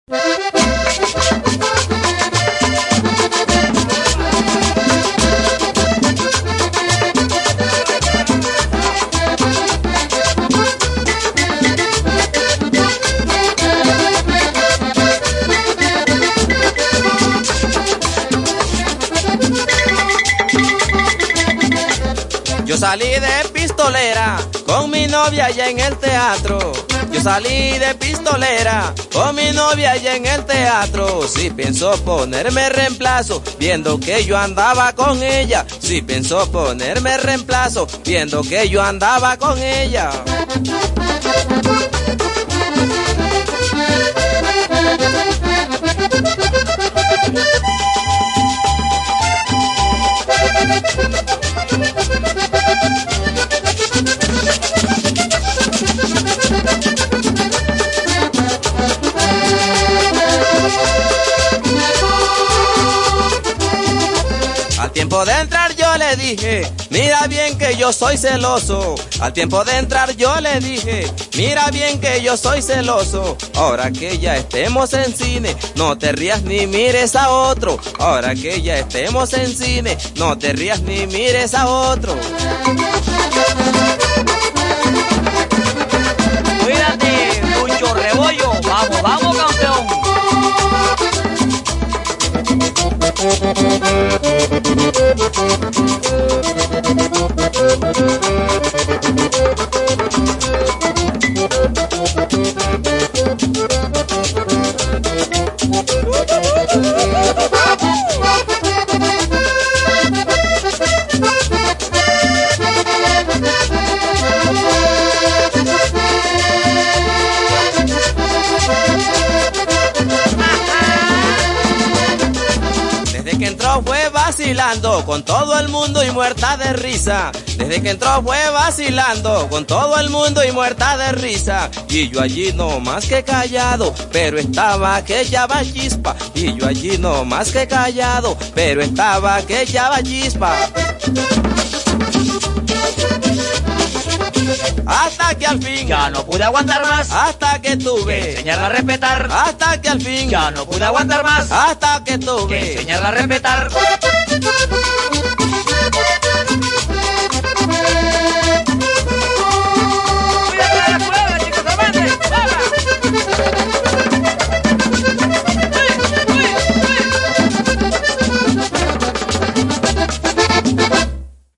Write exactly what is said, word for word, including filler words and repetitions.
Yo salí de pistolera con mi novia allá en el teatro. Yo salí de pistolera con mi novia allá en el teatro. Si pensó ponerme reemplazo, viendo que yo andaba con ella. Si pensó ponerme reemplazo, viendo que yo andaba con ella. Al tiempo de entrar yo le dije, mira bien que yo soy celoso. Al tiempo de entrar yo le dije, mira bien que yo soy celoso. Ahora que ya estemos en cine, no te rías ni mires a otro. Ahora que ya estemos en cine, no te rías ni mires a otro. Cuídate, Lucho Rebollo. Vamos, vamos, campeón. Desde que entró fue vacilando con todo el mundo y muerta de risa. Desde que entró fue vacilando con todo el mundo y muerta de risa. Y yo allí no más que callado, pero estaba aquella chispa. Y yo allí no más que callado, pero estaba aquella chispa. Hasta que al fin ya no pude aguantar más, hasta que tuve que enseñarla a respetar. Hasta que al fin ya no pude aguantar más, hasta que tuve que enseñarla a respetar.